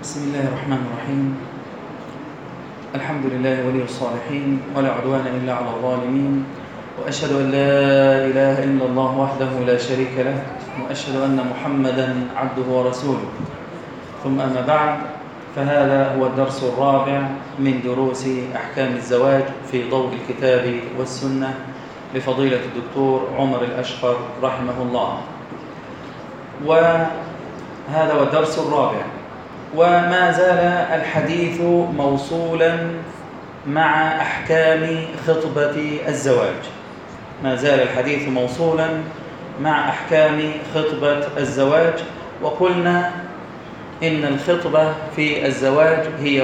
بسم الله الرحمن الرحيم. الحمد لله ولي الصالحين، ولا عدوان إلا على الظالمين، وأشهد أن لا إله إلا الله وحده لا شريك له، وأشهد أن محمدًا عبده ورسوله. ثم أما بعد، فهذا هو الدرس الرابع من دروس أحكام الزواج في ضوء الكتاب والسنة لفضيلة الدكتور عمر الأشقر رحمه الله. وهذا هو الدرس الرابع، وما زال الحديث موصولا مع أحكام خطبة الزواج. ما زال الحديث موصولا مع أحكام خطبة الزواج. وقلنا إن الخطبة في الزواج هي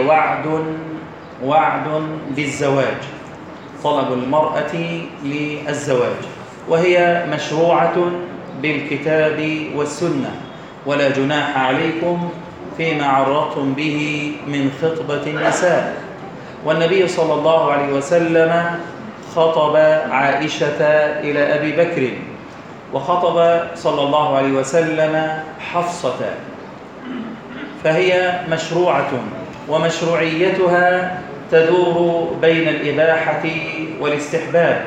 وعد بالزواج، طلب المرأة للزواج، وهي مشروعة بالكتاب والسنة، ولا جناح عليكم فيما عرضتم به من خطبة النساء. والنبي صلى الله عليه وسلم خطب عائشة إلى أبي بكر، وخطب صلى الله عليه وسلم حفصة، فهي مشروعة، ومشروعيتها تدور بين الإباحة والاستحباب.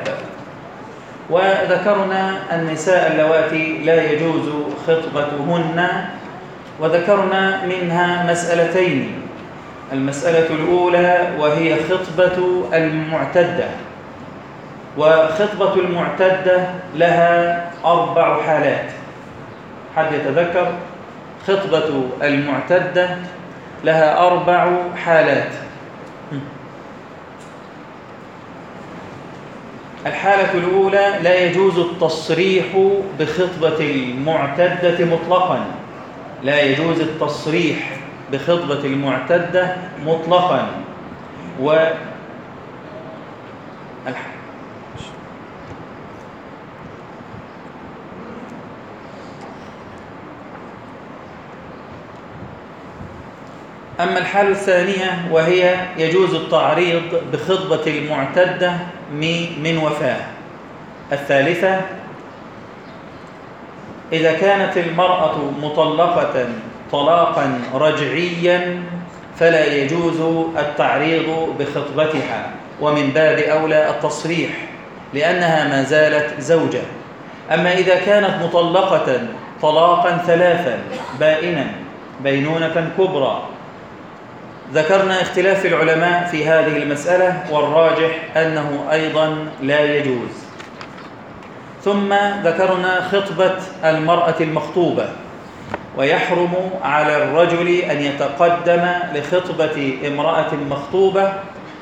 وذكرنا النساء اللواتي لا يجوز خطبتهن، وذكرنا منها مسألتين. المسألة الأولى وهي خطبة المعتدة، وخطبة المعتدة لها 4 حالات. حد يتذكر؟ خطبة المعتدة لها 4 حالات. الحالة الأولى لا يجوز التصريح بخطبة المعتدة مطلقا، لا يجوز التصريح بخطبة المعتدة مطلقا. أما الحالة الثانية وهي يجوز التعريض بخطبة المعتدة من وفاة. الثالثة إذا كانت المرأة مطلقة طلاقا رجعيا فلا يجوز التعريض بخطبتها، ومن باب أولى التصريح لأنها ما زالت زوجة. أما إذا كانت مطلقة طلاقا 3 بائنا بينونة كبرى، ذكرنا اختلاف العلماء في هذه المسألة، والراجح أنه أيضا لا يجوز. ثم ذكرنا خطبة المرأة المخطوبة، ويحرم على الرجل أن يتقدم لخطبة امرأة مخطوبة.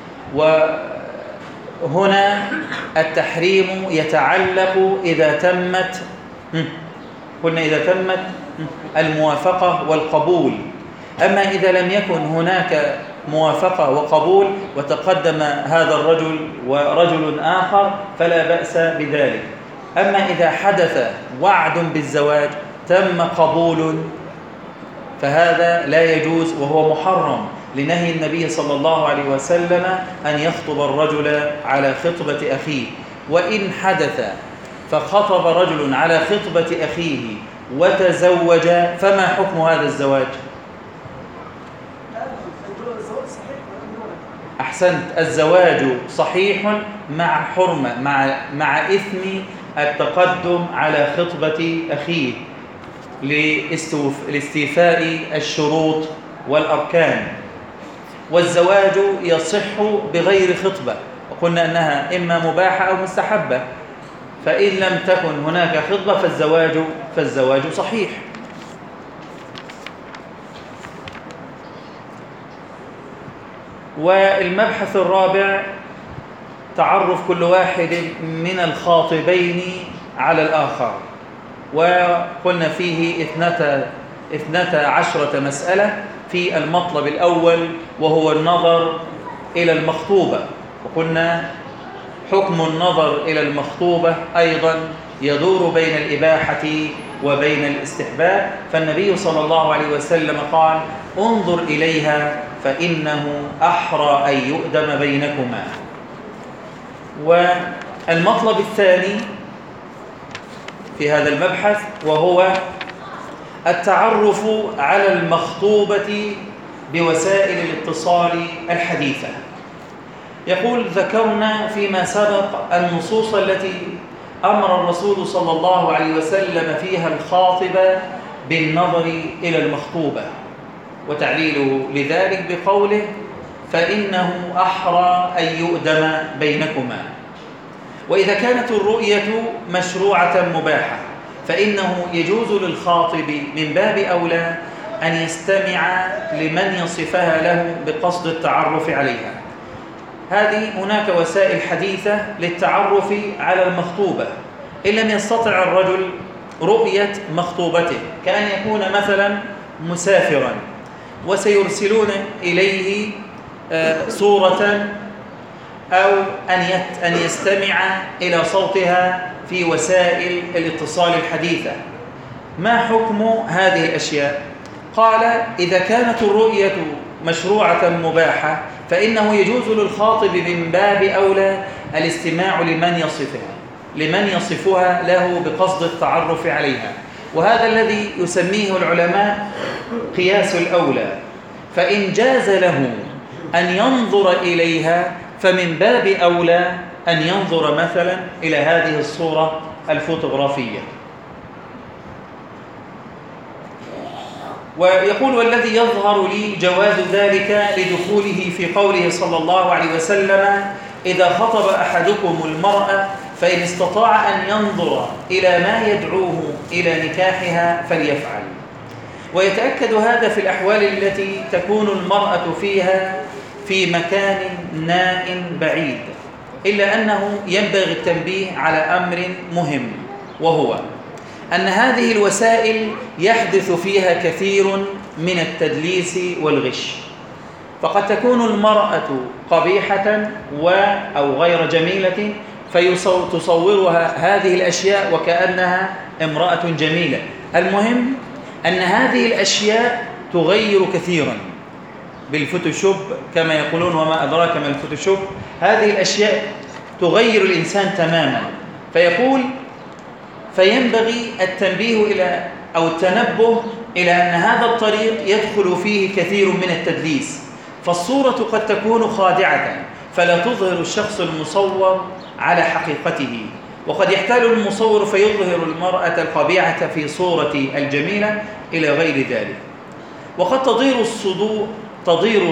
وهنا التحريم يتعلق إذا تمت الموافقة والقبول. أما إذا لم يكن هناك موافقة وقبول وتقدم هذا الرجل ورجل آخر فلا بأس بذلك. أما إذا حدث وعد بالزواج تم قبول فهذا لا يجوز، وهو محرم لنهي النبي صلى الله عليه وسلم أن يخطب الرجل على خطبة أخيه. وإن حدث فخطب رجل على خطبة أخيه وتزوج، فما حكم هذا الزواج؟ أحسنت، الزواج صحيح مع حرمة، مع إثم التقدم على خطبة أخيه لاستيفاء الشروط والأركان. والزواج يصح بغير خطبة، وقلنا أنها إما مباحة أو مستحبة، فإن لم تكن هناك خطبة فالزواج صحيح. والمبحث الرابع تعرف كل واحد من الخاطبين على الآخر، وقلنا فيه 12 مسألة في المطلب الأول، وهو النظر إلى المخطوبة. وقلنا حكم النظر إلى المخطوبة أيضا يدور بين الإباحة وبين الاستحباب، فالنبي صلى الله عليه وسلم قال: انظر إليها فإنه أحرى أن يؤدم بينكما. والمطلب الثاني في هذا المبحث وهو التعرف على المخطوبة بوسائل الاتصال الحديثة. يقول: ذكرنا فيما سبق النصوص التي أمر الرسول صلى الله عليه وسلم فيها الخاطب بالنظر إلى المخطوبة، وتعليله لذلك بقوله: فإنه أحرى أن يؤدم بينكما. وإذا كانت الرؤية مشروعة مباحة فإنه يجوز للخاطب من باب أولى أن يستمع لمن يصفها له بقصد التعرف عليها. هذه هناك وسائل حديثة للتعرف على المخطوبة. إن لم يستطع الرجل رؤية مخطوبته، كأن يكون مثلا مسافرا وسيرسلون إليه صورة أو أن يستمع إلى صوتها في وسائل الاتصال الحديثة، ما حكم هذه الأشياء؟ قال: إذا كانت الرؤية مشروعة مباحة فإنه يجوز للخاطب من باب أولى الاستماع لمن يصفها له بقصد التعرف عليها، وهذا الذي يسميه العلماء قياس الأولى. فإن جاز له أن ينظر إليها فمن باب أولى أن ينظر مثلا إلى هذه الصورة الفوتوغرافية. ويقول: والذي يظهر لي جواز ذلك لدخوله في قوله صلى الله عليه وسلم: إذا خطب أحدكم المرأة فإن استطاع أن ينظر إلى ما يدعوه إلى نكاحها فليفعل. ويتأكد هذا في الأحوال التي تكون المرأة فيها في مكان ناء بعيد، إلا أنه ينبغي التنبيه على أمر مهم، وهو أن هذه الوسائل يحدث فيها كثير من التدليس والغش. فقد تكون المرأة قبيحة أو غير جميلة فتصورها هذه الأشياء وكأنها امرأة جميلة. المهم أن هذه الأشياء تغير كثيرا بالفوتوشوب كما يقولون، وما أدراك ما الفوتوشوب. هذه الأشياء تغير الإنسان تماما. فيقول: فينبغي التنبيه أو التنبه إلى أن هذا الطريق يدخل فيه كثير من التدليس، فالصورة قد تكون خادعة فلا تظهر الشخص المصور على حقيقته، وقد يحتال المصور فيظهر المرأة القبيحة في صورة الجميلة إلى غير ذلك. وقد تضير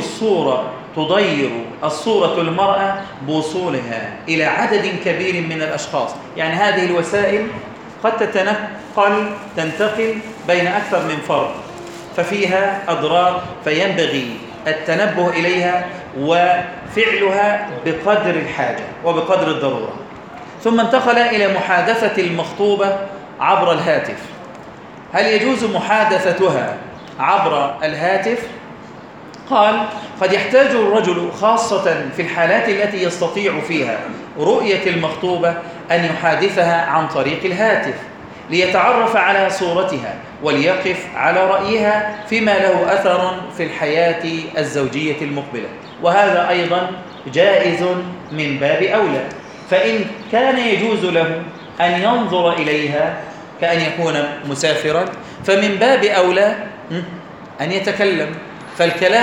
الصورة المرأة بوصولها إلى عدد كبير من الأشخاص. يعني هذه الوسائل قد تنتقل بين أكثر من فرد، ففيها أضرار، فينبغي التنبه إليها وفعلها بقدر الحاجة وبقدر الضرورة. ثم انتقل إلى محادثة المخطوبة عبر الهاتف. هل يجوز محادثتها عبر الهاتف؟ قال: قد يحتاج الرجل خاصة في الحالات التي يستطيع فيها رؤية المخطوبة أن يحادثها عن طريق الهاتف ليتعرف على صورتها وليقف على رأيها فيما له أثر في الحياة الزوجية المقبلة، وهذا أيضا جائز من باب أولى. فإن كان يجوز له أن ينظر إليها كأن يكون مسافرا فمن باب أولى أن يتكلم، فالكلام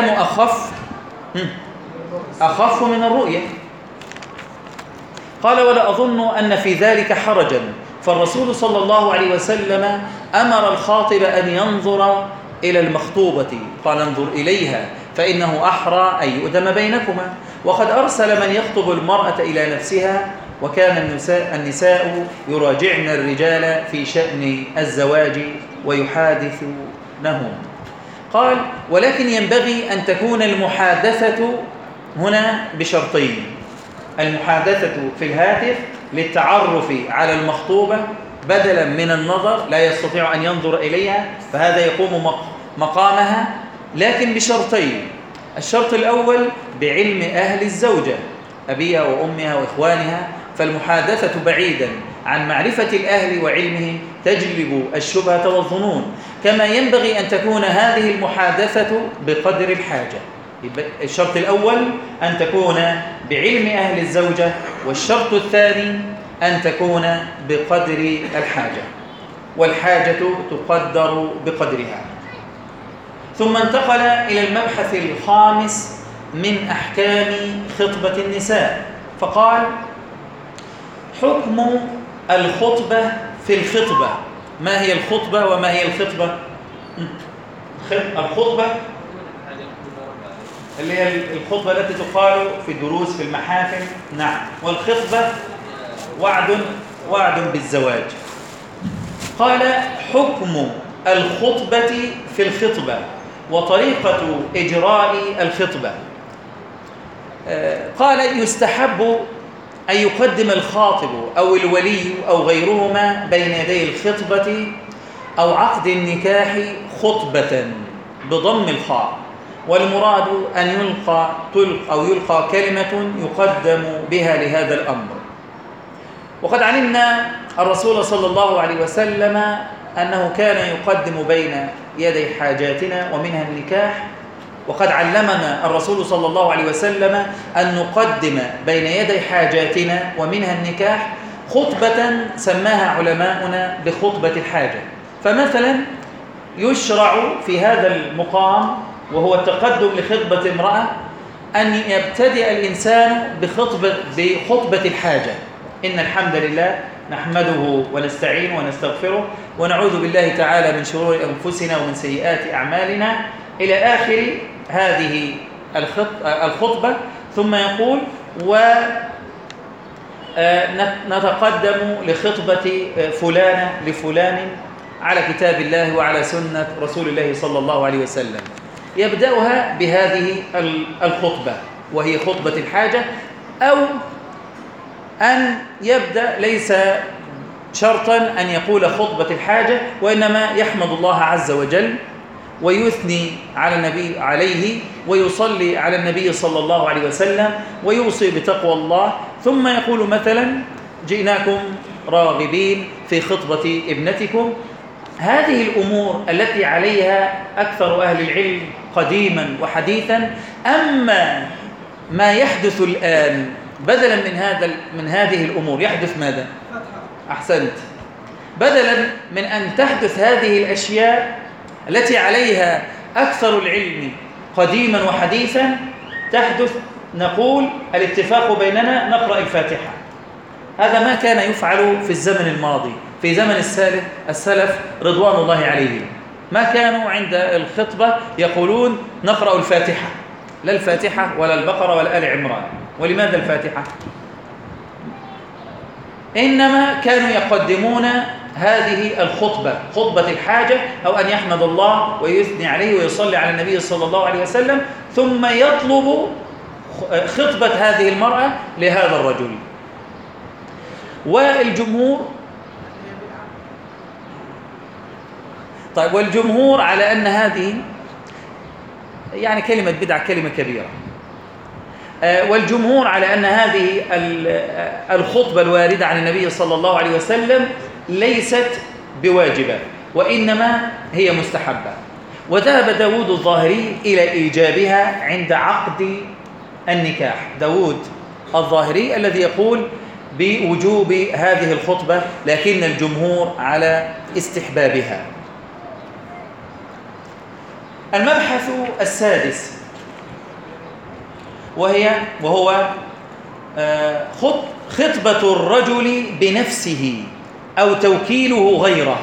أخف من الرؤية. قال: ولا أظن أن في ذلك حرجا، فالرسول صلى الله عليه وسلم أمر الخاطب أن ينظر إلى المخطوبة، قال: انظر إليها فإنه أحرى أن يؤدم بينكما. وقد أرسل من يخطب المرأة إلى نفسها، وكان النساء يراجعن الرجال في شأن الزواج ويحادثونهم. قال: ولكن ينبغي أن تكون المحادثة هنا بشرطين: المحادثة في الهاتف للتعرف على المخطوبة بدلا من النظر، لا يستطيع أن ينظر إليها فهذا يقوم مقامها، لكن بشرطين. الشرط الأول بعلم أهل الزوجة، أبيها وأمها وإخوانها، فالمحادثة بعيدا عن معرفة الأهل وعلمهم تجلب الشبهة والظنون. كما ينبغي أن تكون هذه المحادثة بقدر الحاجة. الشرط الأول أن تكون بعلم أهل الزوجة، والشرط الثاني أن تكون بقدر الحاجة، والحاجة تقدر بقدرها. ثم انتقل إلى المبحث الخامس من أحكام خطبة النساء، فقال: حكم الخطبة في الخطبة. ما هي الخطبة وما هي الخطبة؟ الخطبة اللي هي الخطبة التي تقال في الدروس في المحافل، نعم، والخطبة وعد بالزواج. قال: حكم الخطبة في الخطبة وطريقة إجراء الخطبة. قال: يستحب أن يقدم الخاطب أو الولي أو غيرهما بين يدي الخطبة أو عقد النكاح خطبة بضم الخاء، والمراد أن يلقى كلمة يقدم بها لهذا الأمر. وقد علمنا الرسول صلى الله عليه وسلم أنه كان يقدم بين يدي حاجاتنا ومنها النكاح، وقد علمنا الرسول صلى الله عليه وسلم أن نقدم بين يدي حاجاتنا ومنها النكاح خطبة سماها علماؤنا بخطبة الحاجة. فمثلا يشرع في هذا المقام وهو التقدم لخطبة امرأة أن يبتدئ الإنسان بخطبة الحاجة: إن الحمد لله نحمده ونستعين ونستغفره ونعوذ بالله تعالى من شرور أنفسنا ومن سيئات أعمالنا، إلى آخر هذه الخطبة. ثم يقول: ونتقدم لخطبة فلانة لفلان على كتاب الله وعلى سنة رسول الله صلى الله عليه وسلم. يبدأها بهذه الخطبة وهي خطبة الحاجة، أو أن يبدأ ليس شرطا أن يقول خطبة الحاجة، وإنما يحمد الله عز وجل ويثني على النبي عليه ويصلي على النبي صلى الله عليه وسلم ويوصي بتقوى الله، ثم يقول مثلا: جئناكم راغبين في خطبة ابنتكم. هذه الأمور التي عليها أكثر أهل العلم قديما وحديثا. أما ما يحدث الآن بدلا من هذه الأمور يحدث ماذا؟ أحسنت. بدلا من أن تحدث هذه الأشياء التي عليها أكثر العلم قديما وحديثا، تحدث نقول الاتفاق بيننا نقرأ الفاتحة. هذا ما كان يفعل في الزمن الماضي، في زمن السلف رضوان الله عليهم. ما كانوا عند الخطبة يقولون نقرأ الفاتحة، لا الفاتحة ولا البقرة ولا آل عمران. ولماذا الفاتحة؟ إنما كانوا يقدمون هذه الخطبة، خطبة الحاجة، أو أن يحمد الله ويثني عليه ويصلي على النبي صلى الله عليه وسلم، ثم يطلب خطبة هذه المرأة لهذا الرجل. والجمهور على أن هذه يعني كلمة بدعة كلمة كبيرة. والجمهور على أن هذه الخطبة الواردة عن النبي صلى الله عليه وسلم ليست بواجبة، وإنما هي مستحبة. وذهب داود الظاهري إلى إيجابها عند عقد النكاح. داود الظاهري الذي يقول بوجوب هذه الخطبة، لكن الجمهور على استحبابها. المبحث السادس وهو خطبة الرجل بنفسه أو توكيله غيره.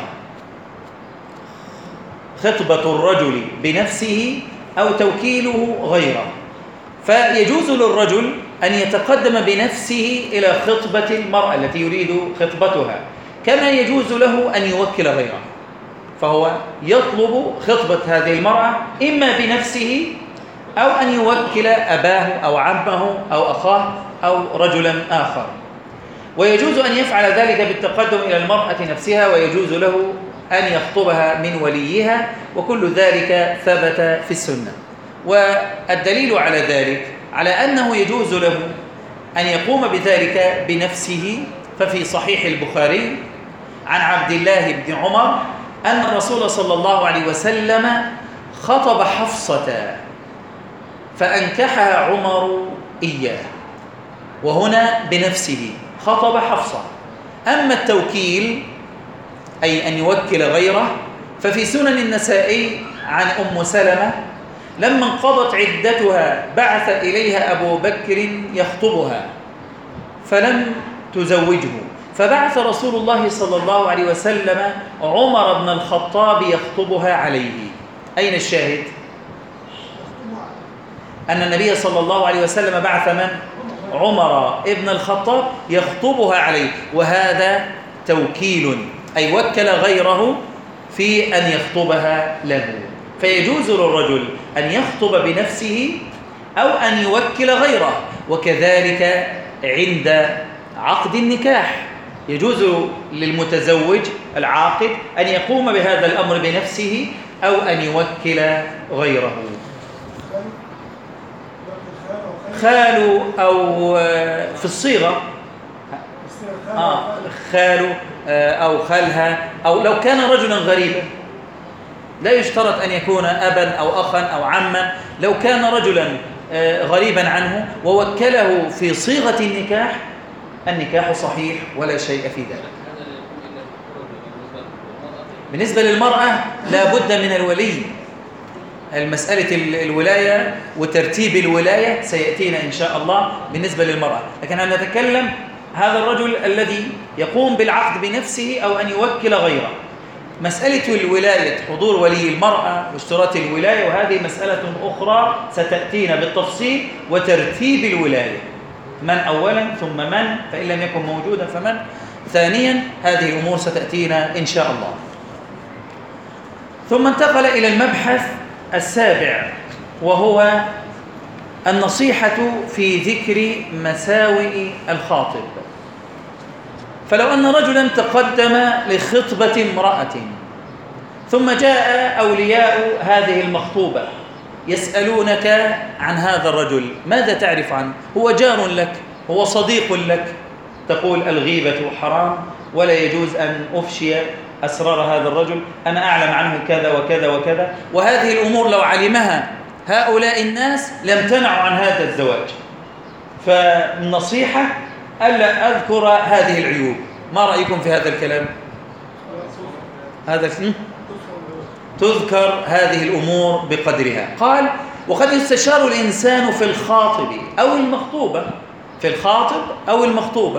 خطبة الرجل بنفسه أو توكيله غيره. فيجوز للرجل أن يتقدم بنفسه إلى خطبة المرأة التي يريد خطبتها، كما يجوز له أن يوكل غيره. فهو يطلب خطبة هذه المرأة إما بنفسه أو أن يوكل أباه أو عمه أو أخاه أو رجلا آخر. ويجوز أن يفعل ذلك بالتقدم إلى المرأة نفسها، ويجوز له أن يخطبها من وليها، وكل ذلك ثبت في السنة. والدليل على ذلك على أنه يجوز له أن يقوم بذلك بنفسه، ففي صحيح البخاري عن عبد الله بن عمر أن الرسول صلى الله عليه وسلم خطب حفصة فأنكحها عمر إياه، وهنا بنفسه خطب حفصة. أما التوكيل أي أن يوكل غيره ففي سنن النسائي عن أم سلمة لما انقضت عدتها بعث إليها أبو بكر يخطبها فلم تزوجه، فبعث رسول الله صلى الله عليه وسلم عمر بن الخطاب يخطبها عليه. أين الشاهد؟ أن النبي صلى الله عليه وسلم بعث من؟ عمر بن الخطاب يخطبها عليه، وهذا توكيل، أي وكل غيره في أن يخطبها له. فيجوز للرجل أن يخطب بنفسه أو أن يوكل غيره، وكذلك عند عقد النكاح يجوز للمتزوج العاقد أن يقوم بهذا الأمر بنفسه أو أن يوكل غيره. خال أو في الصيغة خال أو خالها، أو لو كان رجلا غريبا لا يشترط أن يكون أبا أو أخا أو عما، لو كان رجلا غريبا عنه ووكله في صيغة النكاح صحيح ولا شيء في ذلك. بالنسبة للمرأة لا بد من الولي. المسألة الولاية وترتيب الولاية سيأتينا إن شاء الله بالنسبة للمرأة، لكن أنا نتكلم هذا الرجل الذي يقوم بالعقد بنفسه أو أن يوكل غيره. مسألة الولاية، حضور ولي المرأة واشتراط الولاية، وهذه مسألة أخرى ستأتينا بالتفصيل، وترتيب الولاية من أولا ثم من، فإن لم يكن موجودا فمن ثانيا. هذه الأمور ستأتينا إن شاء الله. ثم انتقل إلى المبحث السابع، وهو النصيحة في ذكر مساوئ الخاطب. فلو أن رجلا تقدم لخطبة امرأة ثم جاء أولياء هذه المخطوبة يسألونك عن هذا الرجل، ماذا تعرف عنه؟ هو جار لك، هو صديق لك، تقول الغيبة حرام ولا يجوز أن أفشي أسرار هذا الرجل، أنا أعلم عنه كذا وكذا وكذا، وهذه الأمور لو علمها هؤلاء الناس لم تنعوا عن هذا الزواج. فالنصيحة ألا أذكر هذه العيوب. ما رأيكم في هذا الكلام؟ تذكر هذه الأمور بقدرها. قال: وقد يستشار الإنسان في الخاطب أو المخطوبة، في الخاطب أو المخطوبة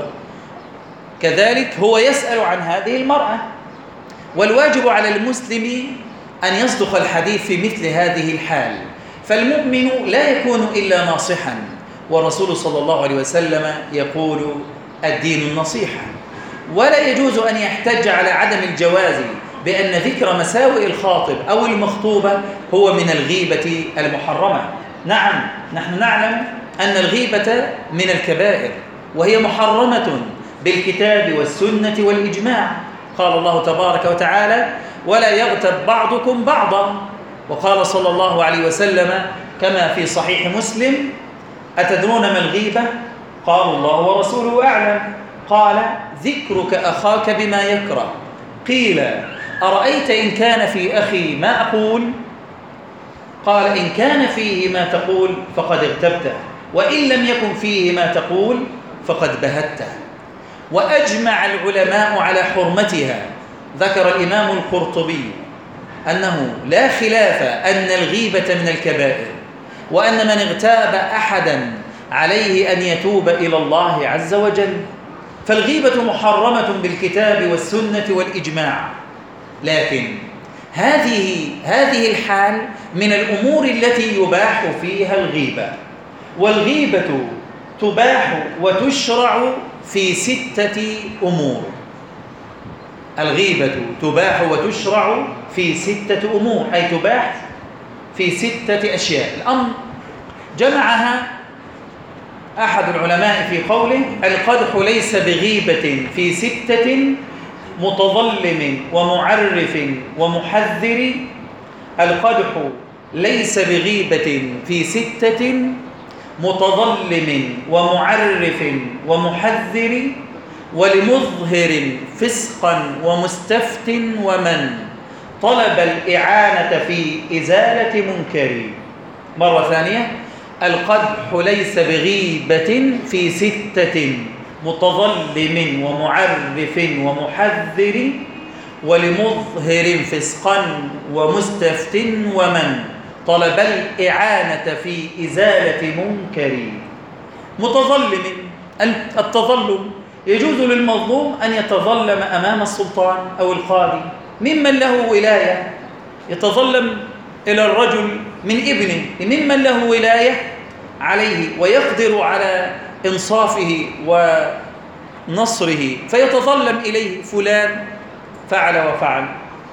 كذلك هو يسأل عن هذه المرأة، والواجب على المسلم أن يصدق الحديث في مثل هذه الحال. فالمؤمن لا يكون إلا ناصحا، والرسول صلى الله عليه وسلم يقول: الدين النصيحة. ولا يجوز أن يحتج على عدم الجواز بأن ذكر مساوئ الخاطب أو المخطوبة هو من الغيبة المحرمة. نعم، نحن نعلم أن الغيبة من الكبائر، وهي محرمة بالكتاب والسنة والإجماع. قال الله تبارك وتعالى: ولا يغتب بعضكم بعضا. وقال صلى الله عليه وسلم كما في صحيح مسلم: أتدرون ما الغيبة؟ قالوا: الله ورسوله أعلم. قال: ذكرك أخاك بما يكره. قيل: أرأيت إن كان في أخي ما أقول؟ قال: إن كان فيه ما تقول فقد اغتبته، وإن لم يكن فيه ما تقول فقد بهته. وأجمع العلماء على حرمتها. ذكر الإمام القرطبي أنه لا خلاف أن الغيبة من الكبائر، وأن من اغتاب أحدا عليه أن يتوب إلى الله عز وجل. فالغيبة محرمة بالكتاب والسنة والإجماع، لكن هذه الحال من الأمور التي يباح فيها الغيبة. والغيبة تباح وتشرع في 6 أمور. الغيبة تباح وتشرع في 6 أمور، أي تباح في 6 أشياء. الأمر جمعها أحد العلماء في قوله: القدح ليس بغيبة في 6 متظلم ومعرف ومحذر. القدح ليس بغيبة في 6 متظلم ومعرف ومحذر، ولمظهر فسقا ومستفت، ومن طلب الإعانة في إزالة منكر. مرة ثانية: القدح ليس بغيبة في 6 متظلم ومعرف ومحذر، ولمظهر فسقا ومستفت ومن طلب الإعانة في إزالة منكر. متظلم، التظلم يجوز للمظلوم أن يتظلم أمام السلطان أو القاضي ممن له ولاية، يتظلم إلى الرجل من ابنه ممن له ولاية عليه ويقدر على إنصافه ونصره، فيتظلم إليه فلان فعل وفعل.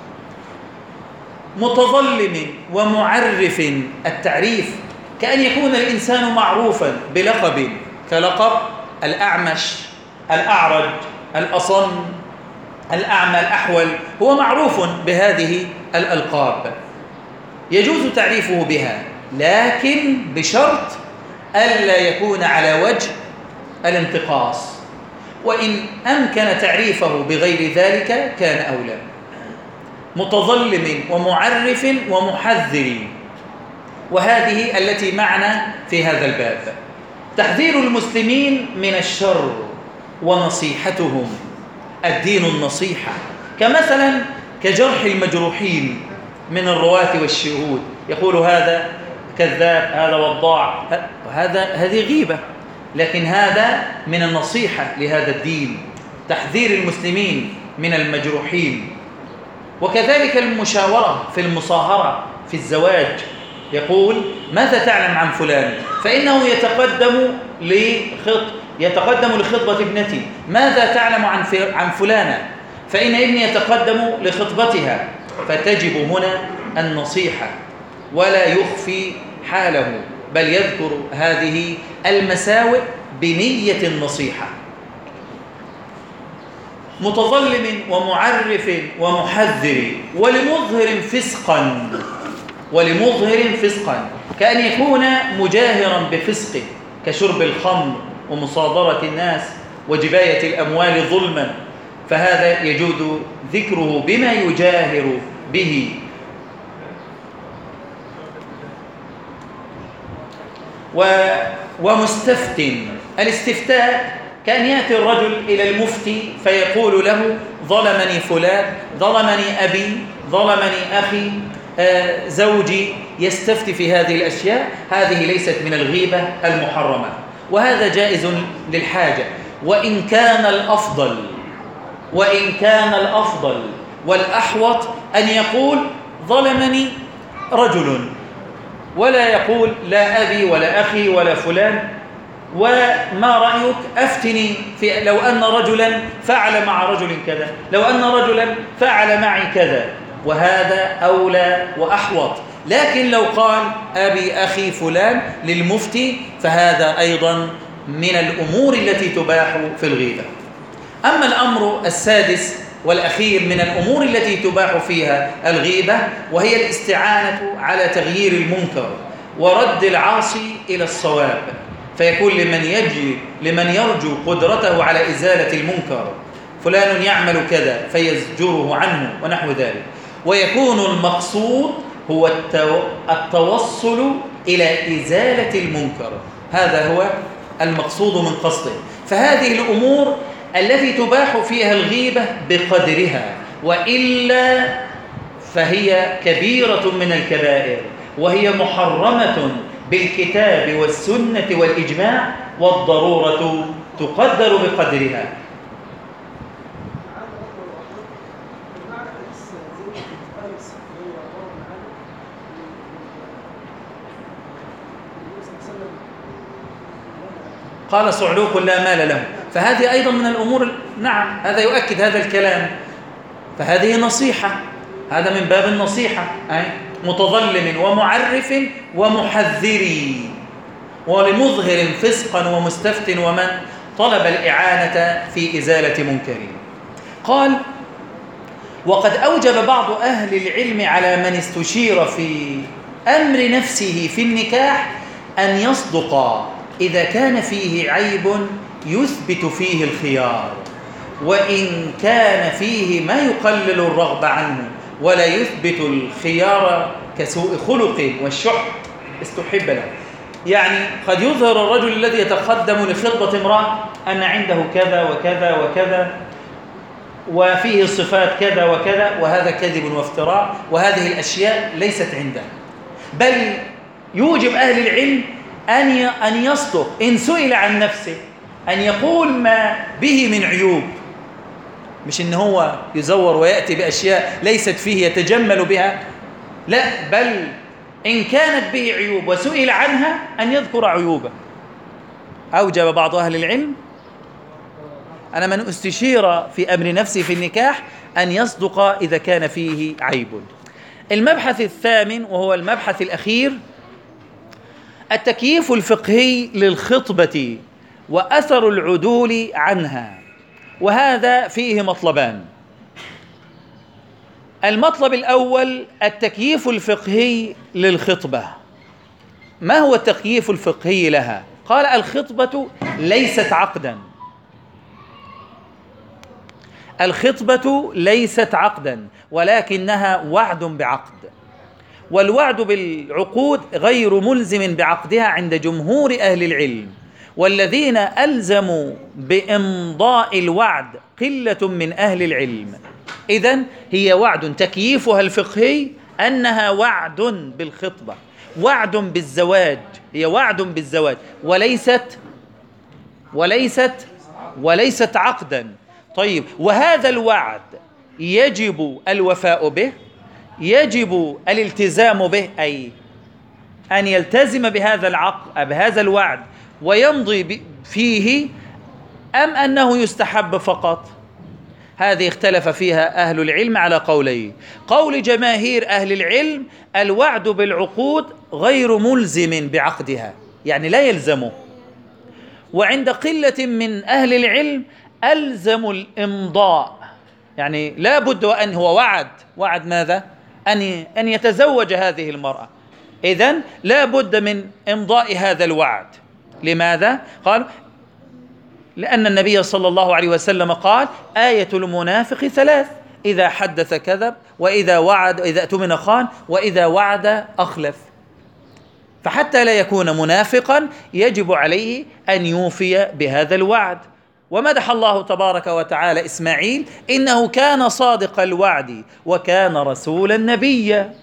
متظلم ومعرف، التعريف كأن يكون الإنسان معروفا بلقب كلقب الأعمش، الأعرج، الأصم، الأعمى، الأحول، هو معروف بهذه الألقاب يجوز تعريفه بها، لكن بشرط ألا يكون على وجه الانتقاص، وإن أمكن تعريفه بغير ذلك كان أولى. متظلم ومعرف ومحذر، وهذه التي معنا في هذا الباب. تحذير المسلمين من الشر ونصيحتهم، الدين النصيحة، كمثلا كجرح المجروحين من الرواة والشهود، يقول هذا كذاب، هذا وضاع، هذه غيبة، لكن هذا من النصيحة لهذا الدين، تحذير المسلمين من المجروحين. وكذلك المشاورة في المصاهرة في الزواج، يقول ماذا تعلم عن فلان، فإنه يتقدم لخطبة ابنتي، ماذا تعلم عن فلانة، فإن ابني يتقدم لخطبتها، فتجب هنا النصيحة ولا يخفي حاله، بل يذكر هذه المساوئ بنية النصيحة. متظلم ومعرف ومحذر، ولمظهر فسقا، كأن يكون مجاهرا بفسقه كشرب الخمر ومصادرة الناس وجباية الأموال ظلما، فهذا يجوز ذكره بما يجاهر به. ومستفت، الاستفتاء كأن يأتي الرجل إلى المفتي فيقول له ظلمني فلان، ظلمني أبي، ظلمني أخي، زوجي، يستفتي في هذه الأشياء، هذه ليست من الغيبة المحرمة، وهذا جائز للحاجة، وإن كان الأفضل والأحوط أن يقول ظلمني رجل، ولا يقول لا أبي ولا أخي ولا فلان، وما رأيك أفتني في لو أن رجلا فعل مع رجل كذا، لو أن رجلا فعل معي كذا، وهذا أولى وأحوط. لكن لو قال أبي أخي فلان للمفتي فهذا أيضا من الأمور التي تباح في الغيبة. أما الأمر السادس والأخير من الأمور التي تباح فيها الغيبة، وهي الاستعانة على تغيير المنكر ورد العاصي إلى الصواب، فيكون لمن يرجو قدرته على إزالة المنكر فلان يعمل كذا فيزجره عنه ونحو ذلك، ويكون المقصود هو التوصل إلى إزالة المنكر، هذا هو المقصود من قصده. فهذه الأمور التي تباح فيها الغيبة بقدرها، وإلا فهي كبيرة من الكبائر، وهي محرمة بالكتاب والسنة والإجماع، والضرورة تقدر بقدرها. قال صعلوك لا مال له، فهذه أيضا من الأمور، نعم هذا يؤكد هذا الكلام، فهذه نصيحة، هذا من باب النصيحة، أي متظلم ومعرف ومحذر، ولمظهر فسقا ومستفت ومن طلب الإعانة في إزالة منكر. قال وقد أوجب بعض أهل العلم على من استشير في أمر نفسه في النكاح أن يصدق إذا كان فيه عيب يثبت فيه الخيار، وإن كان فيه ما يقلل الرغبة عنه ولا يثبت الخيار كسوء خلق والشح استحب له. يعني قد يظهر الرجل الذي يتقدم لخطبة امرأة أن عنده كذا وكذا وكذا، وفيه صفات كذا وكذا، وهذا كذب وافتراء، وهذه الأشياء ليست عنده. بل يوجب أهل العلم أن يصدق إن سئل عن نفسه، أن يقول ما به من عيوب، مش إن هو يزور ويأتي بأشياء ليست فيه يتجمل بها، لا، بل إن كانت به عيوب وسئل عنها أن يذكر عيوبه. أوجب بعض أهل العلم أنا من استشير في أمر نفسه في النكاح أن يصدق إذا كان فيه عيب. المبحث الثامن وهو المبحث الأخير، التكييف الفقهي للخطبة وأثر العدول عنها، وهذا فيه مطلبان. المطلب الأول التكييف الفقهي للخطبة. ما هو التكييف الفقهي لها؟ قال: الخطبة ليست عقدا، الخطبة ليست عقدا ولكنها وعد بعقد، والوعد بالعقود غير ملزم بعقدها عند جمهور أهل العلم، والذين ألزموا بإمضاء الوعد قلة من أهل العلم. إذن هي وعد، تكييفها الفقهي أنها وعد بالخطبة، وعد بالزواج، هي وعد بالزواج وليست عقدا. طيب، وهذا الوعد يجب الوفاء به، يجب الالتزام به، أي أن يلتزم بهذا العقد بهذا الوعد ويمضي فيه، أم أنه يستحب فقط؟ هذه اختلف فيها أهل العلم على قولين. قول جماهير أهل العلم: الوعد بالعقود غير ملزم بعقدها، يعني لا يلزمه. وعند قلة من أهل العلم ألزم الإمضاء، يعني لا بد وأن هو وعد ماذا؟ أن يتزوج هذه المرأة، إذن لا بد من إمضاء هذا الوعد. لماذا؟ قال: لأن النبي صلى الله عليه وسلم قال: آية المنافق ثلاث: إذا حدث كذب، وإذا وعد، إذا اؤتمن خان، وإذا وعد أخلف. فحتى لا يكون منافقا يجب عليه أن يوفي بهذا الوعد. ومدح الله تبارك وتعالى إسماعيل: إنه كان صادق الوعد وكان رسولا نبيا.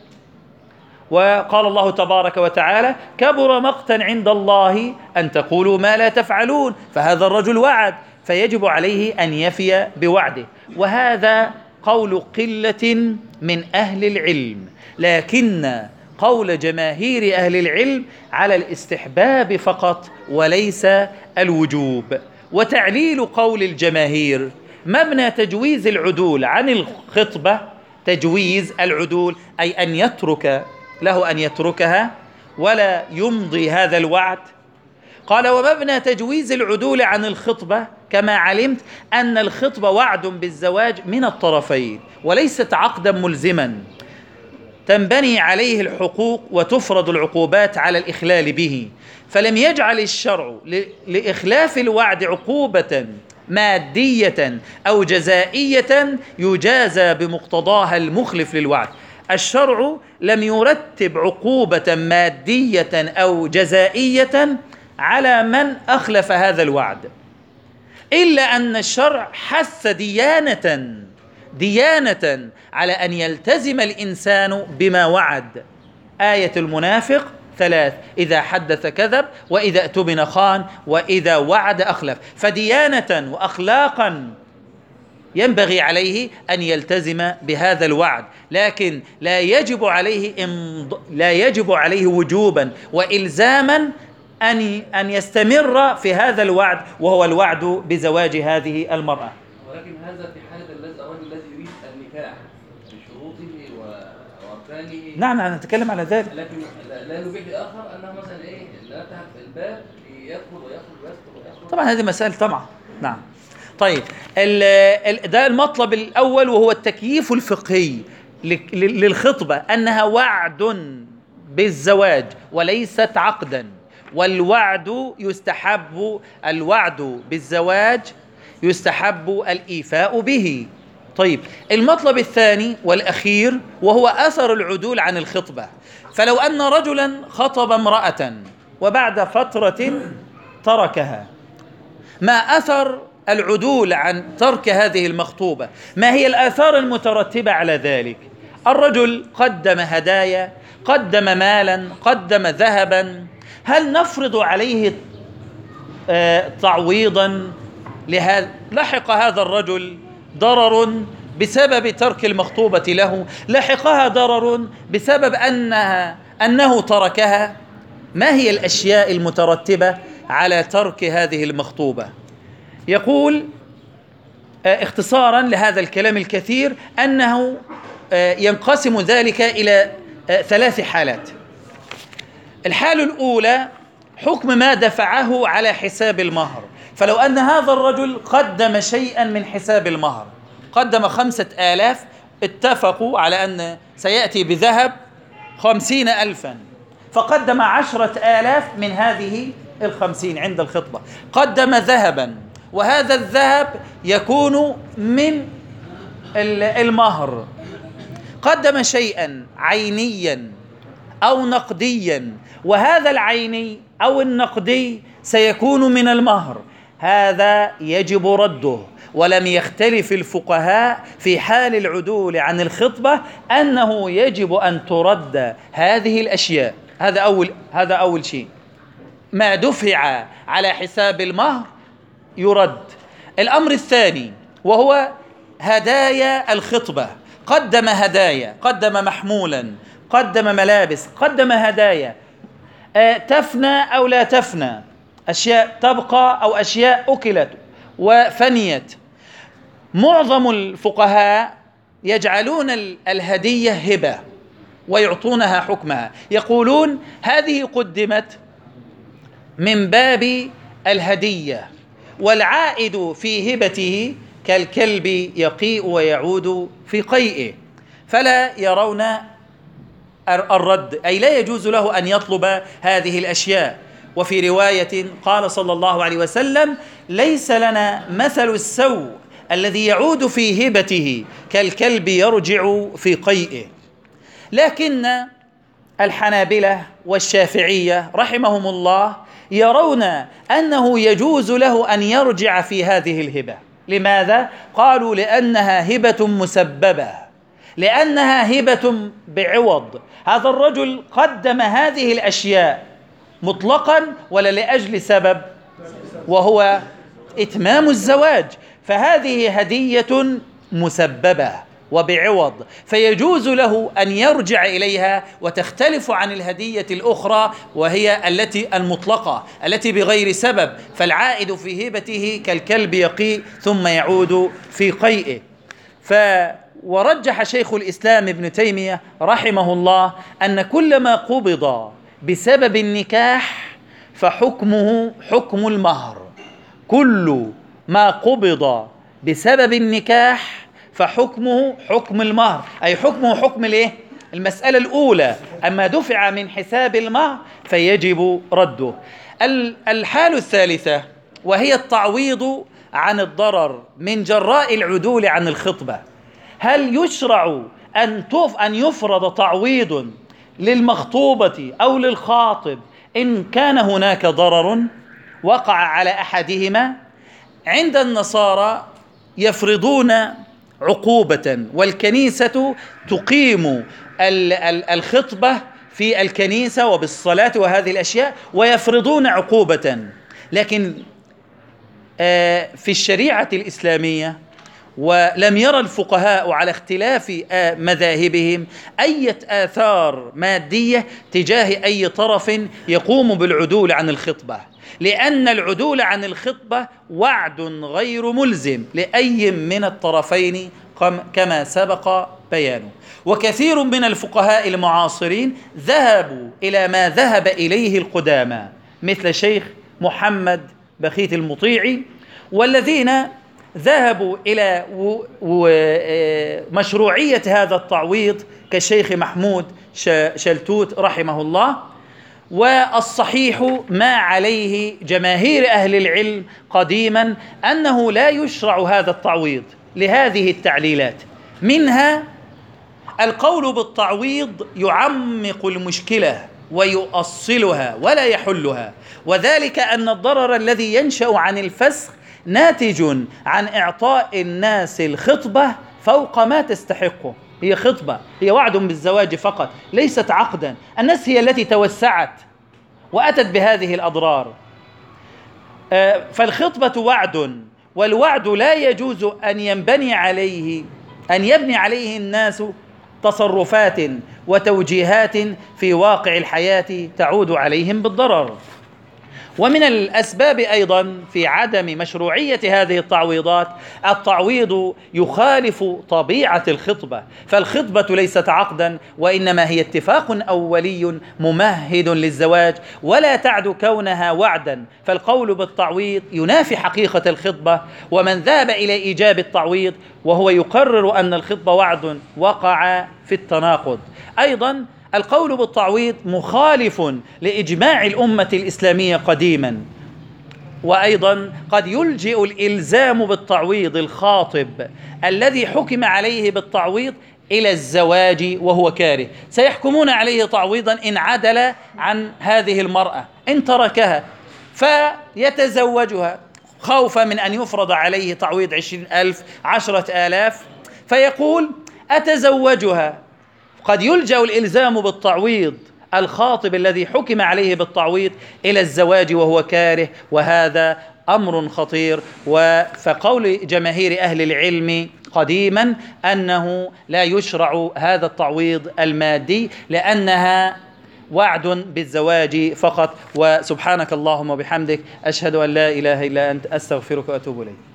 وقال الله تبارك وتعالى: كبر مقتا عند الله أن تقولوا ما لا تفعلون. فهذا الرجل وعد، فيجب عليه أن يفي بوعده. وهذا قول قلة من أهل العلم، لكن قول جماهير أهل العلم على الاستحباب فقط وليس الوجوب. وتعليل قول الجماهير: مبنى تجويز العدول عن الخطبة، تجويز العدول أي أن يترك له أن يتركها ولا يمضي هذا الوعد. قال: ومبنى تجويز العدول عن الخطبة كما علمت أن الخطبة وعد بالزواج من الطرفين وليست عقدا ملزما، تنبني عليه الحقوق وتفرض العقوبات على الإخلال به، فلم يجعل الشرع لإخلاف الوعد عقوبة مادية أو جزائية يجازى بمقتضاها المخلف للوعد. الشرع لم يرتب عقوبة مادية أو جزائية على من أخلف هذا الوعد، إلا أن الشرع حث ديانة على أن يلتزم الإنسان بما وعد. آية المنافق ثلاث: إذا حدث كذب، وإذا اؤتمن خان، وإذا وعد أخلف. فديانة وأخلاقا ينبغي عليه أن يلتزم بهذا الوعد، لكن لا يجب عليه وجوبا وإلزاما أن يستمر في هذا الوعد، وهو الوعد بزواج هذه المرأة. ولكن هذا في حالة الرجل الذي يريد النكاح بشروطه وأركانه. نعم، نتكلم على ذلك. لكن لا نبيح لآخر أنه مثلا لا تحت الباب يدخل ويخرج. طبعا هذه مسألة طبعا. نعم. طيب، ده المطلب الأول وهو التكييف الفقهي للخطبة، أنها وعد بالزواج وليست عقدا، والوعد يستحب، الوعد بالزواج يستحب الإيفاء به. طيب، المطلب الثاني والأخير وهو أثر العدول عن الخطبة. فلو أن رجلا خطب امرأة وبعد فترة تركها، ما أثر العدول عن ترك هذه المخطوبة، ما هي الآثار المترتبة على ذلك؟ الرجل قدم هدايا، قدم مالا، قدم ذهبا، هل نفرض عليه تعويضا لهذا؟ لحق هذا الرجل ضرر بسبب ترك المخطوبة له، لحقها ضرر بسبب أنه تركها. ما هي الأشياء المترتبة على ترك هذه المخطوبة؟ يقول اختصارا لهذا الكلام الكثير أنه ينقسم ذلك إلى 3 حالات. الحالة الأولى حكم ما دفعه على حساب المهر، فلو أن هذا الرجل قدم شيئا من حساب المهر، قدم 5000، اتفقوا على أن سيأتي بذهب 50,000، فقدم 10,000 من هذه 50 عند الخطبة، قدم ذهبا، وهذا الذهب يكون من المهر، قدم شيئا عينيا أو نقديا، وهذا العيني أو النقدي سيكون من المهر، هذا يجب رده. ولم يختلف الفقهاء في حال العدول عن الخطبة أنه يجب أن ترد هذه الأشياء. هذا أول شيء، ما دفع على حساب المهر يرد. الأمر الثاني وهو هدايا الخطبة، قدم هدايا، قدم محمولا، قدم ملابس، قدم هدايا، تفنى أو لا تفنى، أشياء تبقى أو أشياء أكلت وفنيت. معظم الفقهاء يجعلون الهدية هبة ويعطونها حكمها، يقولون هذه قدمت من باب الهدية، والعائد في هبته كالكلب يقيء ويعود في قيئه، فلا يرون الرد، أي لا يجوز له أن يطلب هذه الأشياء. وفي رواية قال صلى الله عليه وسلم: ليس لنا مثل السوء الذي يعود في هبته كالكلب يرجع في قيئه. لكن الحنابلة والشافعية رحمهم الله يرون أنه يجوز له أن يرجع في هذه الهبة. لماذا؟ قالوا لأنها هبة مسببة، لأنها هبة بعوض. هذا الرجل قدم هذه الأشياء مطلقا ولا لأجل سبب، وهو إتمام الزواج، فهذه هدية مسببة وبعوض، فيجوز له أن يرجع إليها، وتختلف عن الهدية الأخرى وهي التي المطلقة التي بغير سبب، فالعائد في هبته كالكلب يقيء ثم يعود في قيئه. ورجح شيخ الإسلام ابن تيمية رحمه الله أن كل ما قبض بسبب النكاح فحكمه حكم المهر. كل ما قبض بسبب النكاح فحكمه حكم المهر، أي حكمه حكم المسألة الأولى. أما دفع من حساب المهر فيجب رده. الحالة الثالثة وهي التعويض عن الضرر من جراء العدول عن الخطبة. هل يشرع أن يفرض تعويض للمخطوبة أو للخاطب إن كان هناك ضرر وقع على أحدهما؟ عند النصارى يفرضون عقوبة، والكنيسة تقيم الخطبة في الكنيسة وبالصلاة وهذه الأشياء، ويفرضون عقوبة. لكن في الشريعة الإسلامية ولم يرى الفقهاء على اختلاف مذاهبهم أي آثار مادية تجاه أي طرف يقوم بالعدول عن الخطبة، لأن العدول عن الخطبة وعد غير ملزم لأي من الطرفين كما سبق بيانه. وكثير من الفقهاء المعاصرين ذهبوا إلى ما ذهب إليه القدامى مثل شيخ محمد بخيت المطيعي، والذين ذهبوا إلى مشروعية هذا التعويض كالشيخ محمود شلتوت رحمه الله. والصحيح ما عليه جماهير أهل العلم قديما أنه لا يشرع هذا التعويض لهذه التعليلات، منها القول بالتعويض يعمق المشكلة ويؤصلها ولا يحلها، وذلك أن الضرر الذي ينشأ عن الفسخ ناتج عن إعطاء الناس الخطبة فوق ما تستحقه. هي خطبة، هي وعد بالزواج فقط، ليست عقدا. الناس هي التي توسعت وأتت بهذه الأضرار. فالخطبة وعد، والوعد لا يجوز أن يبني عليه الناس تصرفات وتوجيهات في واقع الحياة تعود عليهم بالضرر. ومن الأسباب أيضا في عدم مشروعية هذه التعويضات التعويض يخالف طبيعة الخطبة، فالخطبة ليست عقدا وإنما هي اتفاق أولي ممهد للزواج، ولا تعد كونها وعدا، فالقول بالتعويض ينافي حقيقة الخطبة. ومن ذهب إلى إيجاب التعويض وهو يقرر أن الخطبة وعد وقع في التناقض. أيضا القول بالتعويض مخالف لإجماع الأمة الإسلامية قديما. وأيضا قد يلجئ الإلزام بالتعويض الخاطب الذي حكم عليه بالتعويض إلى الزواج وهو كاره، سيحكمون عليه تعويضا إن عدل عن هذه المرأة، إن تركها فيتزوجها خوفا من أن يفرض عليه تعويض 20,000 10,000 فيقول أتزوجها. قد يلجأ الإلزام بالتعويض الخاطب الذي حكم عليه بالتعويض إلى الزواج وهو كاره، وهذا أمر خطير. فقول جماهير أهل العلم قديما أنه لا يشرع هذا التعويض المادي لأنها وعد بالزواج فقط. وسبحانك اللهم وبحمدك، أشهد أن لا إله إلا أنت، أستغفرك وأتوب إليك.